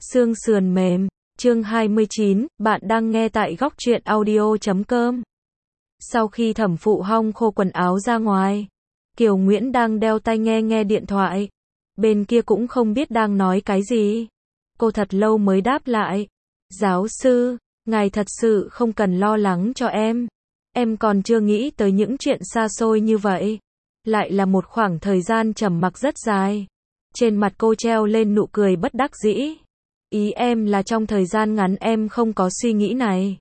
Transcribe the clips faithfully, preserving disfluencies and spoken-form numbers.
Xương sườn mềm, chương hai mươi chín, bạn đang nghe tại góc truyện audio chấm com. Sau khi thẩm phụ hong khô quần áo ra ngoài, Kiều Nguyễn đang đeo tai nghe nghe điện thoại. Bên kia cũng không biết đang nói cái gì. Cô thật lâu mới đáp lại. Giáo sư, ngài thật sự không cần lo lắng cho em. Em còn chưa nghĩ tới những chuyện xa xôi như vậy. Lại là một khoảng thời gian trầm mặc rất dài. Trên mặt cô treo lên nụ cười bất đắc dĩ. Ý em là trong thời gian ngắn em không có suy nghĩ này.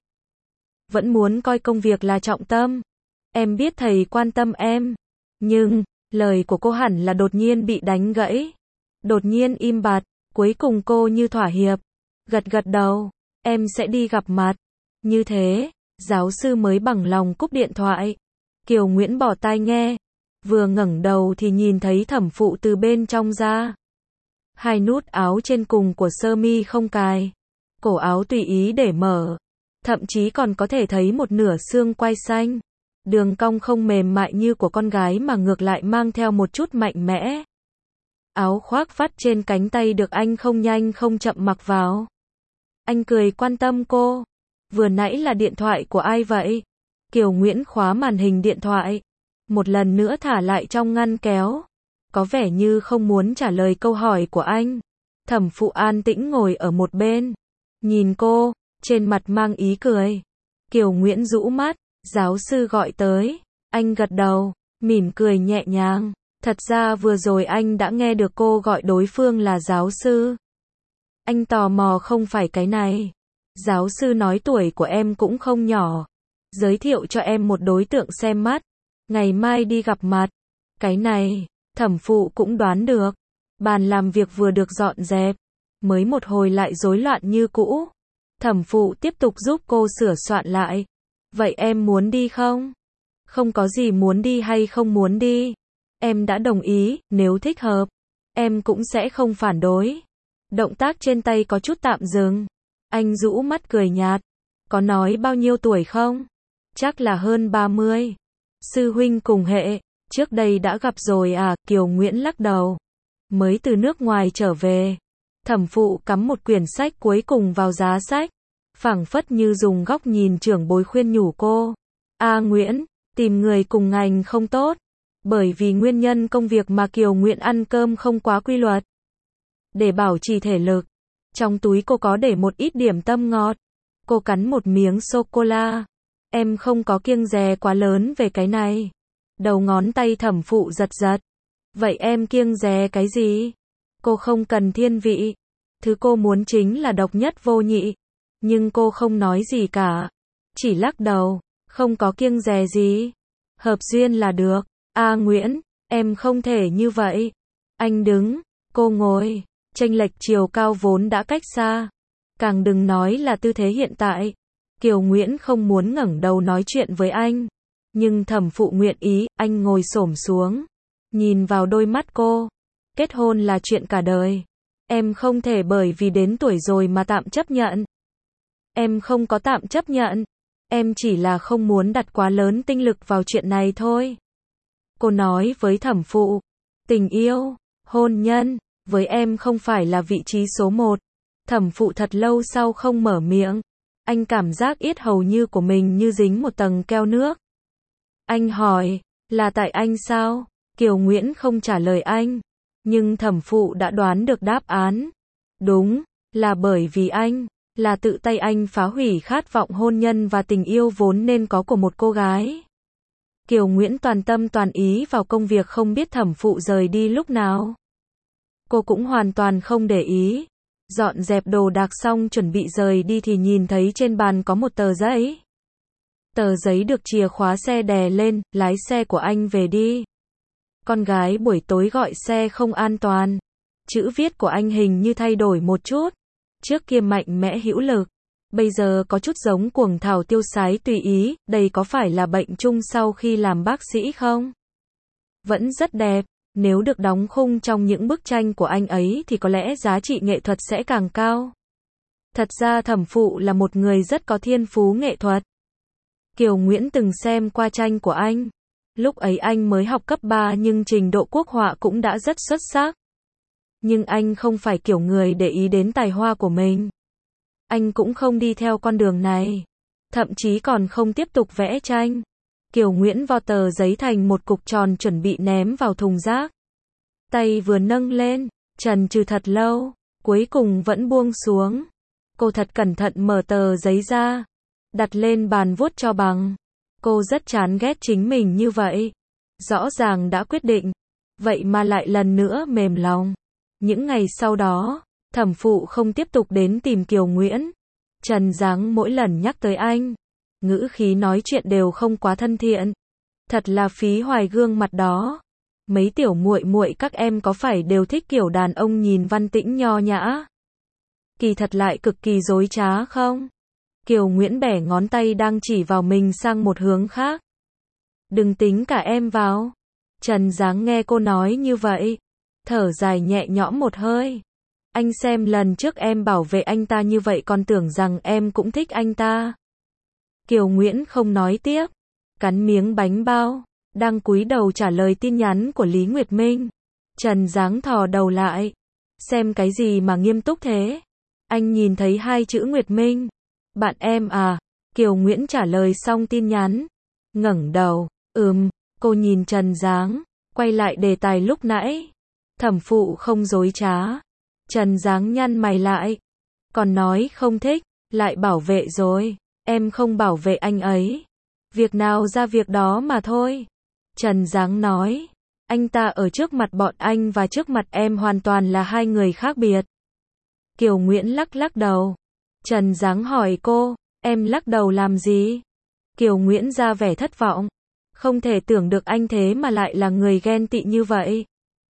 Vẫn muốn coi công việc là trọng tâm. Em biết thầy quan tâm em. Nhưng, lời của cô hẳn là đột nhiên bị đánh gãy. Đột nhiên im bặt, cuối cùng cô như thỏa hiệp. Gật gật đầu, em sẽ đi gặp mặt. Như thế, giáo sư mới bằng lòng cúp điện thoại. Kiều Nguyễn bỏ tai nghe. Vừa ngẩng đầu thì nhìn thấy thẩm phụ từ bên trong ra. Hai nút áo trên cùng của sơ mi không cài. Cổ áo tùy ý để mở. Thậm chí còn có thể thấy một nửa xương quai xanh. Đường cong không mềm mại như của con gái mà ngược lại mang theo một chút mạnh mẽ. Áo khoác vắt trên cánh tay được anh không nhanh không chậm mặc vào. Anh cười quan tâm cô. Vừa nãy là điện thoại của ai vậy? Kiều Nguyễn khóa màn hình điện thoại. Một lần nữa thả lại trong ngăn kéo. Có vẻ như không muốn trả lời câu hỏi của anh. Thẩm phụ an tĩnh ngồi ở một bên. Nhìn cô, trên mặt mang ý cười. Kiều Nguyễn rũ mắt, giáo sư gọi tới. Anh gật đầu, mỉm cười nhẹ nhàng. Thật ra vừa rồi anh đã nghe được cô gọi đối phương là giáo sư. Anh tò mò không phải cái này. Giáo sư nói tuổi của em cũng không nhỏ. Giới thiệu cho em một đối tượng xem mắt. Ngày mai đi gặp mặt. Cái này, thẩm phụ cũng đoán được. Bàn làm việc vừa được dọn dẹp. Mới một hồi lại rối loạn như cũ. Thẩm phụ tiếp tục giúp cô sửa soạn lại. Vậy em muốn đi không? Không có gì muốn đi hay không muốn đi. Em đã đồng ý, nếu thích hợp. Em cũng sẽ không phản đối. Động tác trên tay có chút tạm dừng. Anh rũ mắt cười nhạt. Có nói bao nhiêu tuổi không? Chắc là hơn ba mươi. Sư huynh cùng hệ. Trước đây đã gặp rồi à? Kiều Nguyễn lắc đầu. Mới từ nước ngoài trở về. Thẩm phụ cắm một quyển sách cuối cùng vào giá sách. Phảng phất như dùng góc nhìn trưởng bối khuyên nhủ cô. A Nguyễn, tìm người cùng ngành không tốt. Bởi vì nguyên nhân công việc mà Kiều Nguyễn ăn cơm không quá quy luật. Để bảo trì thể lực. Trong túi cô có để một ít điểm tâm ngọt. Cô cắn một miếng sô-cô-la. Em không có kiêng dè quá lớn về cái này. Đầu ngón tay thẩm phụ giật giật. Vậy em kiêng dè cái gì? Cô không cần thiên vị. Thứ cô muốn chính là độc nhất vô nhị. Nhưng cô không nói gì cả. Chỉ lắc đầu. Không có kiêng dè gì. Hợp duyên là được. A Nguyễn, em không thể như vậy. Anh đứng. Cô ngồi. Chênh lệch chiều cao vốn đã cách xa. Càng đừng nói là tư thế hiện tại. Kiều Nguyễn không muốn ngẩng đầu nói chuyện với anh. Nhưng thẩm phụ nguyện ý, anh ngồi xổm xuống. Nhìn vào đôi mắt cô. Kết hôn là chuyện cả đời. Em không thể bởi vì đến tuổi rồi mà tạm chấp nhận. Em không có tạm chấp nhận. Em chỉ là không muốn đặt quá lớn tinh lực vào chuyện này thôi. Cô nói với thẩm phụ. Tình yêu, hôn nhân, với em không phải là vị trí số một. Thẩm phụ thật lâu sau không mở miệng. Anh cảm giác yết hầu như của mình như dính một tầng keo nước. Anh hỏi, là tại anh sao? Kiều Nguyễn không trả lời anh. Nhưng thẩm phụ đã đoán được đáp án. Đúng, là bởi vì anh, là tự tay anh phá hủy khát vọng hôn nhân và tình yêu vốn nên có của một cô gái. Kiều Nguyễn toàn tâm toàn ý vào công việc không biết thẩm phụ rời đi lúc nào. Cô cũng hoàn toàn không để ý. Dọn dẹp đồ đạc xong chuẩn bị rời đi thì nhìn thấy trên bàn có một tờ giấy. Tờ giấy được chìa khóa xe đè lên, lái xe của anh về đi. Con gái buổi tối gọi xe không an toàn. Chữ viết của anh hình như thay đổi một chút. Trước kia mạnh mẽ hữu lực. Bây giờ có chút giống cuồng thảo tiêu sái tùy ý. Đây có phải là bệnh chung sau khi làm bác sĩ không? Vẫn rất đẹp. Nếu được đóng khung trong những bức tranh của anh ấy thì có lẽ giá trị nghệ thuật sẽ càng cao. Thật ra thẩm phụ là một người rất có thiên phú nghệ thuật. Kiều Nguyễn từng xem qua tranh của anh. Lúc ấy anh mới học cấp ba nhưng trình độ quốc họa cũng đã rất xuất sắc. Nhưng anh không phải kiểu người để ý đến tài hoa của mình. Anh cũng không đi theo con đường này. Thậm chí còn không tiếp tục vẽ tranh. Kiều Nguyễn vo tờ giấy thành một cục tròn chuẩn bị ném vào thùng rác. Tay vừa nâng lên, chần chừ thật lâu, cuối cùng vẫn buông xuống. Cô thật cẩn thận mở tờ giấy ra, đặt lên bàn vuốt cho bằng. Cô rất chán ghét chính mình như vậy. Rõ ràng đã quyết định, vậy mà lại lần nữa mềm lòng. Những ngày sau đó, thẩm phụ không tiếp tục đến tìm Kiều Nguyễn. Trần Giáng mỗi lần nhắc tới anh, ngữ khí nói chuyện đều không quá thân thiện. Thật là phí hoài gương mặt đó. Mấy tiểu muội muội các em có phải đều thích kiểu đàn ông nhìn văn tĩnh nho nhã, kỳ thật lại cực kỳ dối trá không? Kiều Nguyễn bẻ ngón tay đang chỉ vào mình sang một hướng khác. Đừng tính cả em vào. Trần Giáng nghe cô nói như vậy, thở dài nhẹ nhõm một hơi. Anh xem lần trước em bảo vệ anh ta như vậy còn tưởng rằng em cũng thích anh ta. Kiều Nguyễn không nói tiếp, cắn miếng bánh bao, đang cúi đầu trả lời tin nhắn của Lý Nguyệt Minh. Trần Giáng thò đầu lại. Xem cái gì mà nghiêm túc thế? Anh nhìn thấy hai chữ Nguyệt Minh. Bạn em à? Kiều Nguyễn trả lời xong tin nhắn, ngẩng đầu. Ừm. Cô nhìn Trần Giáng, quay lại đề tài lúc nãy. Thẩm phụ không dối trá. Trần Giáng nhăn mày lại. Còn nói không thích, lại bảo vệ rồi. Em không bảo vệ anh ấy. Việc nào ra việc đó mà thôi. Trần Giáng nói. Anh ta ở trước mặt bọn anh và trước mặt em hoàn toàn là hai người khác biệt. Kiều Nguyễn lắc lắc đầu. Trần Giáng hỏi cô, em lắc đầu làm gì? Kiều Nguyễn ra vẻ thất vọng. Không thể tưởng được anh thế mà lại là người ghen tị như vậy.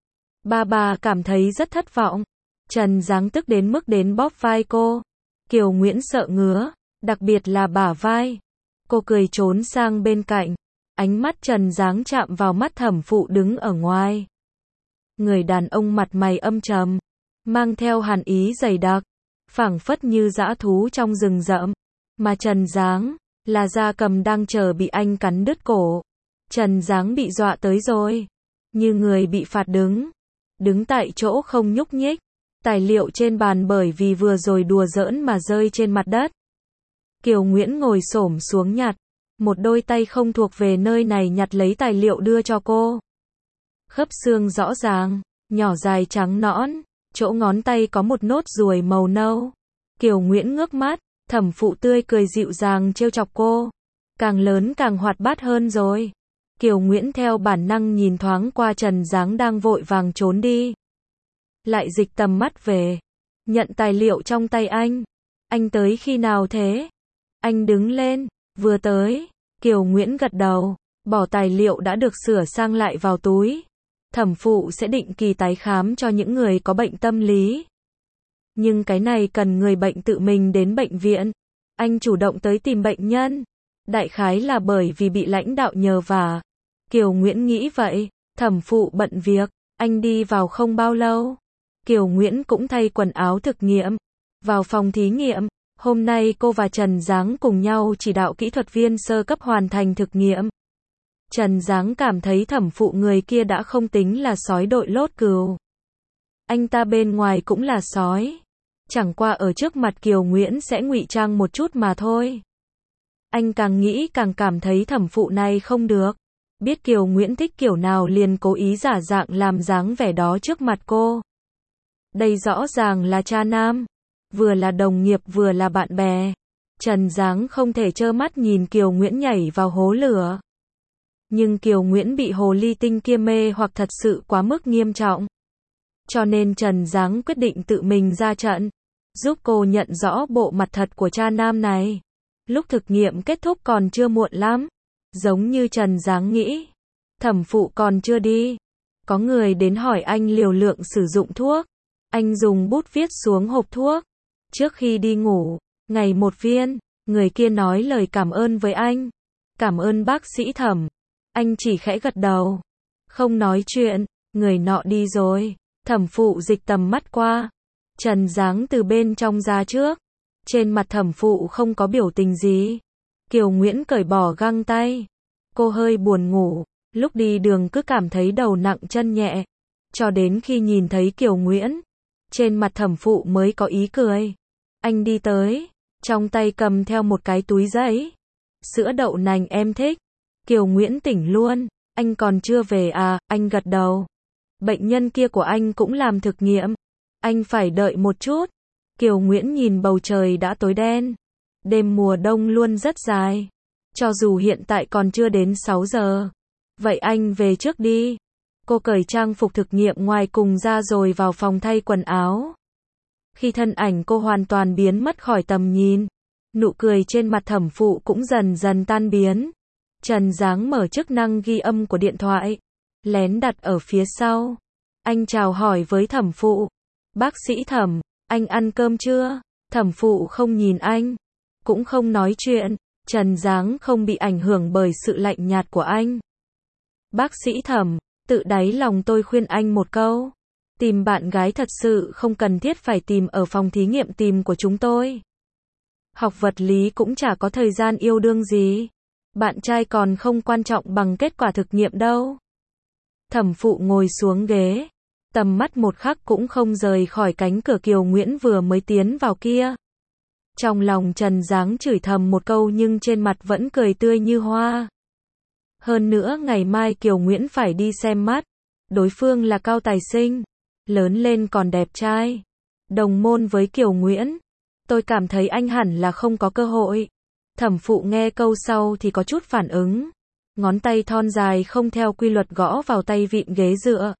Ba bà cảm thấy rất thất vọng. Trần Giáng tức đến mức đến bóp vai cô. Kiều Nguyễn sợ ngứa, đặc biệt là bả vai. Cô cười trốn sang bên cạnh. Ánh mắt Trần Giáng chạm vào mắt thẩm phụ đứng ở ngoài. Người đàn ông mặt mày âm trầm, mang theo hàn ý dày đặc, phảng phất như dã thú trong rừng rậm. Mà Trần Giáng, là gia cầm đang chờ bị anh cắn đứt cổ. Trần Giáng bị dọa tới rồi. Như người bị phạt đứng. Đứng tại chỗ không nhúc nhích. Tài liệu trên bàn bởi vì vừa rồi đùa giỡn mà rơi trên mặt đất. Kiều Nguyễn ngồi xổm xuống nhặt. Một đôi tay không thuộc về nơi này nhặt lấy tài liệu đưa cho cô. Khớp xương rõ ràng, nhỏ dài trắng nõn, chỗ ngón tay có một nốt ruồi màu nâu. Kiều Nguyễn ngước mắt, thẩm phụ tươi cười dịu dàng trêu chọc cô. Càng lớn càng hoạt bát hơn rồi. Kiều Nguyễn theo bản năng nhìn thoáng qua Trần Giáng đang vội vàng trốn đi. Lại dịch tầm mắt về. Nhận tài liệu trong tay anh. Anh tới khi nào thế? Anh đứng lên. Vừa tới. Kiều Nguyễn gật đầu. Bỏ tài liệu đã được sửa sang lại vào túi. Thẩm phụ sẽ định kỳ tái khám cho những người có bệnh tâm lý. Nhưng cái này cần người bệnh tự mình đến bệnh viện. Anh chủ động tới tìm bệnh nhân. Đại khái là bởi vì bị lãnh đạo nhờ vả. Kiều Nguyễn nghĩ vậy. Thẩm phụ bận việc. Anh đi vào không bao lâu. Kiều Nguyễn cũng thay quần áo thực nghiệm. Vào phòng thí nghiệm. Hôm nay cô và Trần Giáng cùng nhau chỉ đạo kỹ thuật viên sơ cấp hoàn thành thực nghiệm. Trần Giáng cảm thấy thẩm phụ người kia đã không tính là sói đội lốt cừu. Anh ta bên ngoài cũng là sói. Chẳng qua ở trước mặt Kiều Nguyễn sẽ ngụy trang một chút mà thôi. Anh càng nghĩ càng cảm thấy thẩm phụ này không được. Biết Kiều Nguyễn thích kiểu nào liền cố ý giả dạng làm dáng vẻ đó trước mặt cô. Đây rõ ràng là cha nam. Vừa là đồng nghiệp vừa là bạn bè. Trần Giáng không thể trơ mắt nhìn Kiều Nguyễn nhảy vào hố lửa. Nhưng Kiều Nguyễn bị hồ ly tinh kia mê hoặc thật sự quá mức nghiêm trọng. Cho nên Trần Giáng quyết định tự mình ra trận. Giúp cô nhận rõ bộ mặt thật của cha nam này. Lúc thực nghiệm kết thúc còn chưa muộn lắm. Giống như Trần Giáng nghĩ. Thẩm phụ còn chưa đi. Có người đến hỏi anh liều lượng sử dụng thuốc. Anh dùng bút viết xuống hộp thuốc. Trước khi đi ngủ, ngày một viên, người kia nói lời cảm ơn với anh. Cảm ơn bác sĩ Thẩm. Anh chỉ khẽ gật đầu. Không nói chuyện, người nọ đi rồi. Thẩm phụ dịch tầm mắt qua. Trần Giáng từ bên trong ra trước. Trên mặt thẩm phụ không có biểu tình gì. Kiều Nguyễn cởi bỏ găng tay. Cô hơi buồn ngủ. Lúc đi đường cứ cảm thấy đầu nặng chân nhẹ. Cho đến khi nhìn thấy Kiều Nguyễn. Trên mặt thẩm phụ mới có ý cười. Anh đi tới, trong tay cầm theo một cái túi giấy. Sữa đậu nành em thích. Kiều Nguyễn tỉnh luôn. Anh còn chưa về à? Anh gật đầu. Bệnh nhân kia của anh cũng làm thực nghiệm. Anh phải đợi một chút. Kiều Nguyễn nhìn bầu trời đã tối đen. Đêm mùa đông luôn rất dài. Cho dù hiện tại còn chưa đến sáu giờ. Vậy anh về trước đi. Cô cởi trang phục thực nghiệm ngoài cùng ra rồi vào phòng thay quần áo. Khi thân ảnh cô hoàn toàn biến mất khỏi tầm nhìn, nụ cười trên mặt thẩm phụ cũng dần dần tan biến. Trần Giáng mở chức năng ghi âm của điện thoại, lén đặt ở phía sau. Anh chào hỏi với thẩm phụ. Bác sĩ Thẩm, anh ăn cơm chưa? Thẩm phụ không nhìn anh, cũng không nói chuyện. Trần Giáng không bị ảnh hưởng bởi sự lạnh nhạt của anh. Bác sĩ Thẩm, tự đáy lòng tôi khuyên anh một câu. Tìm bạn gái thật sự không cần thiết phải tìm ở phòng thí nghiệm tìm của chúng tôi. Học vật lý cũng chả có thời gian yêu đương gì. Bạn trai còn không quan trọng bằng kết quả thực nghiệm đâu. Thẩm phụ ngồi xuống ghế. Tầm mắt một khắc cũng không rời khỏi cánh cửa Kiều Nguyễn vừa mới tiến vào kia. Trong lòng Trần Giáng chửi thầm một câu nhưng trên mặt vẫn cười tươi như hoa. Hơn nữa ngày mai Kiều Nguyễn phải đi xem mắt. Đối phương là cao tài sinh. Lớn lên còn đẹp trai. Đồng môn với Kiều Nguyễn. Tôi cảm thấy anh hẳn là không có cơ hội. Thẩm phụ nghe câu sau thì có chút phản ứng. Ngón tay thon dài không theo quy luật gõ vào tay vịn ghế dựa.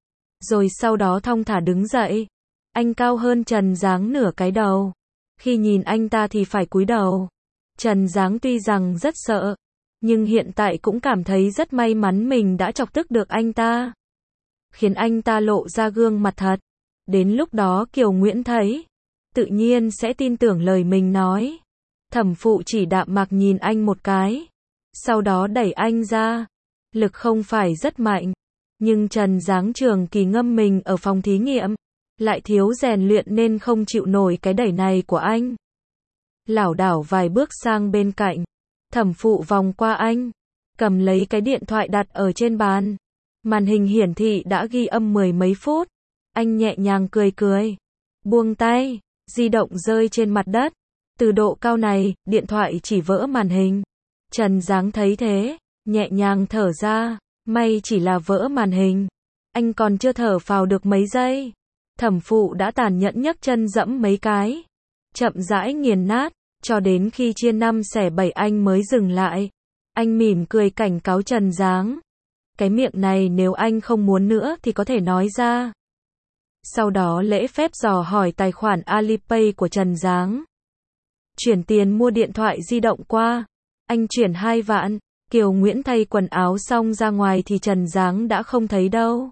Rồi sau đó thong thả đứng dậy. Anh cao hơn Trần Giáng nửa cái đầu. Khi nhìn anh ta thì phải cúi đầu. Trần Giáng tuy rằng rất sợ, nhưng hiện tại cũng cảm thấy rất may mắn mình đã chọc tức được anh ta. Khiến anh ta lộ ra gương mặt thật. Đến lúc đó Kiều Nguyễn thấy, tự nhiên sẽ tin tưởng lời mình nói. Thẩm phụ chỉ đạm mạc nhìn anh một cái. Sau đó đẩy anh ra. Lực không phải rất mạnh. Nhưng Trần Giáng trường kỳ ngâm mình ở phòng thí nghiệm. Lại thiếu rèn luyện nên không chịu nổi cái đẩy này của anh. Lảo đảo vài bước sang bên cạnh. Thẩm phụ vòng qua anh. Cầm lấy cái điện thoại đặt ở trên bàn. Màn hình hiển thị đã ghi âm mười mấy phút. Anh nhẹ nhàng cười cười. Buông tay. Di động rơi trên mặt đất. Từ độ cao này, điện thoại chỉ vỡ màn hình. Trần Giáng thấy thế. Nhẹ nhàng thở ra. May chỉ là vỡ màn hình. Anh còn chưa thở phào được mấy giây. Thẩm phụ đã tàn nhẫn nhấc chân dẫm mấy cái. Chậm rãi nghiền nát. Cho đến khi chia năm xẻ bảy anh mới dừng lại. Anh mỉm cười cảnh cáo Trần Giáng. Cái miệng này nếu anh không muốn nữa thì có thể nói ra. Sau đó lễ phép dò hỏi tài khoản Alipay của Trần Giáng. Chuyển tiền mua điện thoại di động qua. Anh chuyển hai vạn. Kiều Nguyễn thay quần áo xong ra ngoài thì Trần Giáng đã không thấy đâu.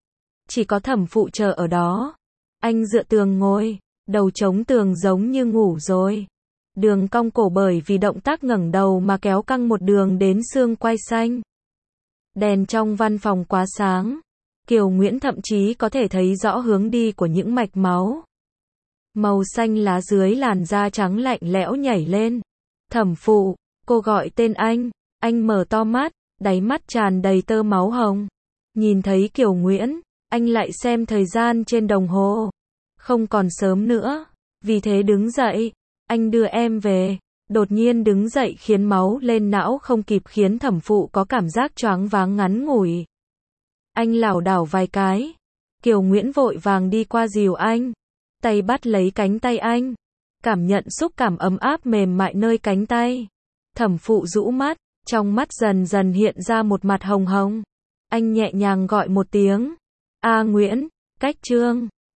Chỉ có thẩm phụ chờ ở đó. Anh dựa tường ngồi. Đầu chống tường giống như ngủ rồi. Đường cong cổ bởi vì động tác ngẩng đầu mà kéo căng một đường đến xương quai xanh. Đèn trong văn phòng quá sáng. Kiều Nguyễn thậm chí có thể thấy rõ hướng đi của những mạch máu. Màu xanh lá dưới làn da trắng lạnh lẽo nhảy lên. Thẩm phụ, cô gọi tên anh. Anh mở to mắt, đáy mắt tràn đầy tơ máu hồng. Nhìn thấy Kiều Nguyễn, anh lại xem thời gian trên đồng hồ. Không còn sớm nữa. Vì thế đứng dậy. Anh đưa em về. Đột nhiên đứng dậy khiến máu lên não không kịp khiến thẩm phụ có cảm giác choáng váng ngắn ngủi. Anh lảo đảo vài cái. Kiều Nguyễn vội vàng đi qua dìu anh. Tay bắt lấy cánh tay anh. Cảm nhận xúc cảm ấm áp mềm mại nơi cánh tay. Thẩm phụ rũ mắt. Trong mắt dần dần hiện ra một mặt hồng hồng. Anh nhẹ nhàng gọi một tiếng. A Nguyễn, cách Trương.